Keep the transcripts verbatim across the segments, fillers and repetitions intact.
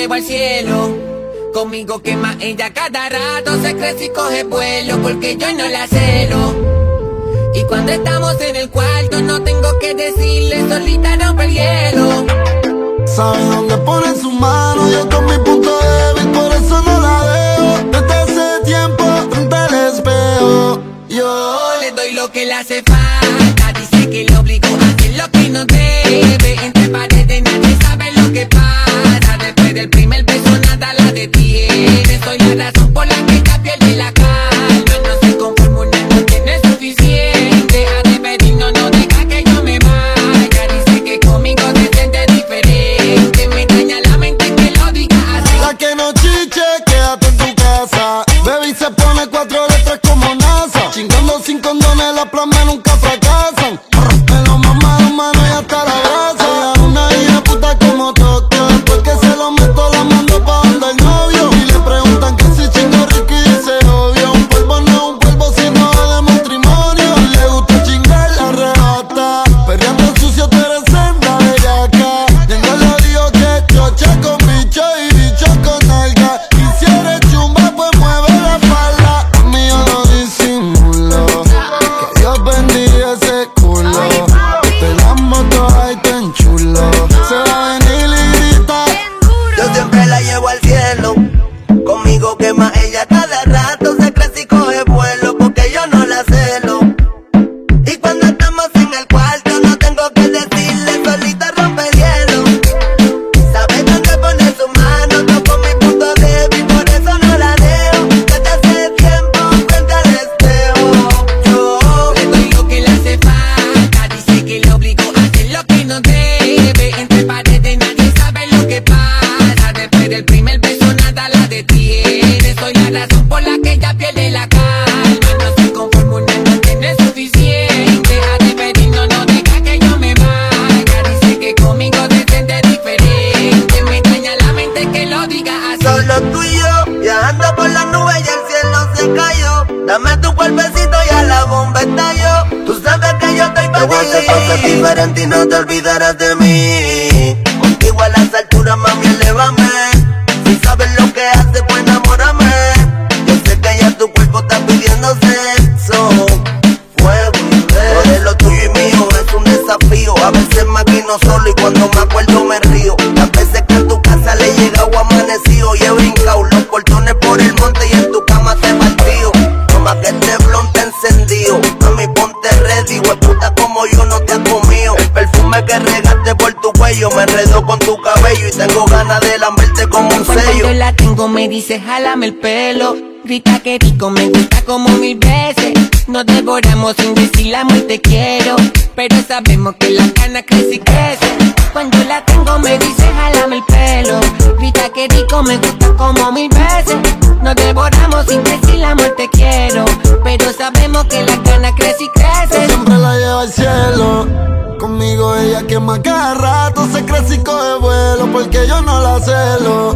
llevo al cielo. Conmigo quema ella cada rato, se crece y coge vuelo, porque yo no la celo. Y cuando estamos en el cuarto no tengo que decirle, solita rompe el hielo. Sabe dónde pone su mano, yo con mi punto débil, por eso no la dejo. Desde hace tiempo frente al espejo, yo le doy lo que le hace falta. Dice que le obligo a hacer lo que no debe. Entre paredes nadie sabe lo que pasa. Después del primer beso nada la detiene. Soy la razón por la que ella pierde la calma. No se conforma, una no tiene suficiente. A despedir no, no deja que yo me vaya. Dice que conmigo se siente diferente. Me daña la mente que lo diga así. La que no chiche, quédate en tu casa. Baby se pone cuatro letras como NASA. Chingando sin condones, las plasmas nunca fracasan. Me lo mama de mano y hasta la brasa. Ella es una hija puta como Tokio. Después que se lo meto la mando pa' donde el novio. Y le preguntan que si chingo rico y dice obvio. Un polvo no es un polvo sino de matrimonio. Le gusta chingar, la arrebata. Perreando sucio, tú eres senda bellaca. Tengo lo digo que chocha con bicho y bicho con alga. Y si eres chumba pues mueve la falda. A mí yo no disimulo. Que Dios bendiga ese culo. Te las motos ahí tan chulo. Se va a venir y grita. Yo siempre la llevo al cielo. Conmigo quema ella cada rato, se crece y coge vuelo, porque yo no la celo. Y cuando estamos en el cuarto no tengo que decirle, solita rompe el hielo. Sabe dónde pone su mano, toco mi punto débil, por eso no la dejo. Desde hace tiempo frente al espejo, yo le doy lo que le hace falta. Dice que le obligo a hacer lo que no debe. Entre paredes nadie sabe lo que pasa. Después del primer beso nada la detiene. Soy la razón por la que ella pierde la calma. No se conforma, una no tiene suficiente. A despedir no, no deja que yo me vaya. Dice que conmigo se siente diferente. Me daña la mente que lo diga así. solo tú y yo, viajando por las nubes y el cielo se cayó. Dame tu cuerpecito y a la bomba estalló. Tú sabes que yo estoy pa' ti. Te voy a hacer pa' ser diferente y no te olvidarás de mí. Contigo a las alturas, mami, elévame. Si sabes lo que haces, pues enamórame. Yo sé que ya tu cuerpo está pidiendo sexo, fuego y beso. Todo lo tuyo y mío es un desafío. A veces maquino solo y cuando me acuerdo me río. Las veces que en tu casa le he llegado amanecido y he brincado los portones por el monte y en tu cama te partido. Toma que este blon te encendido. Mami, ponte ready, hueputa como yo no te ha comido. El perfume que regaste por tu cuello me enredó con tu cabello y tengo ganas de lamberte como un Cuando sello. yo la tengo me dice jálame el pelo. Grita que rico, me gusta como mil veces. Nos devoramos sin decir la muerte quiero. Pero sabemos que la cana crece y crece. Cuando la tengo me dice jálame el pelo. Grita que rico, me gusta como mil veces. Nos devoramos sin decir la muerte quiero. Pero sabemos que la cana crece y crece. Yo siempre la llevo al cielo. Conmigo ella quema cada rato, se crece y coge vuelo, porque yo no la celo.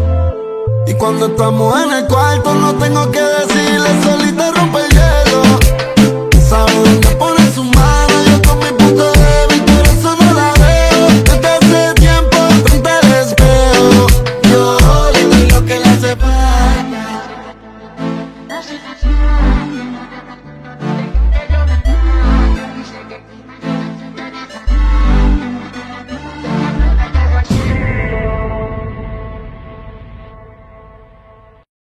Y cuando estamos en el cuarto no tengo que decirle, solita rompe el hielo. Sabe dónde pone su mano, yo con mi punto débil, por eso no la veo. Desde hace tiempo frente al espejo, yo le doy lo que le hace falta.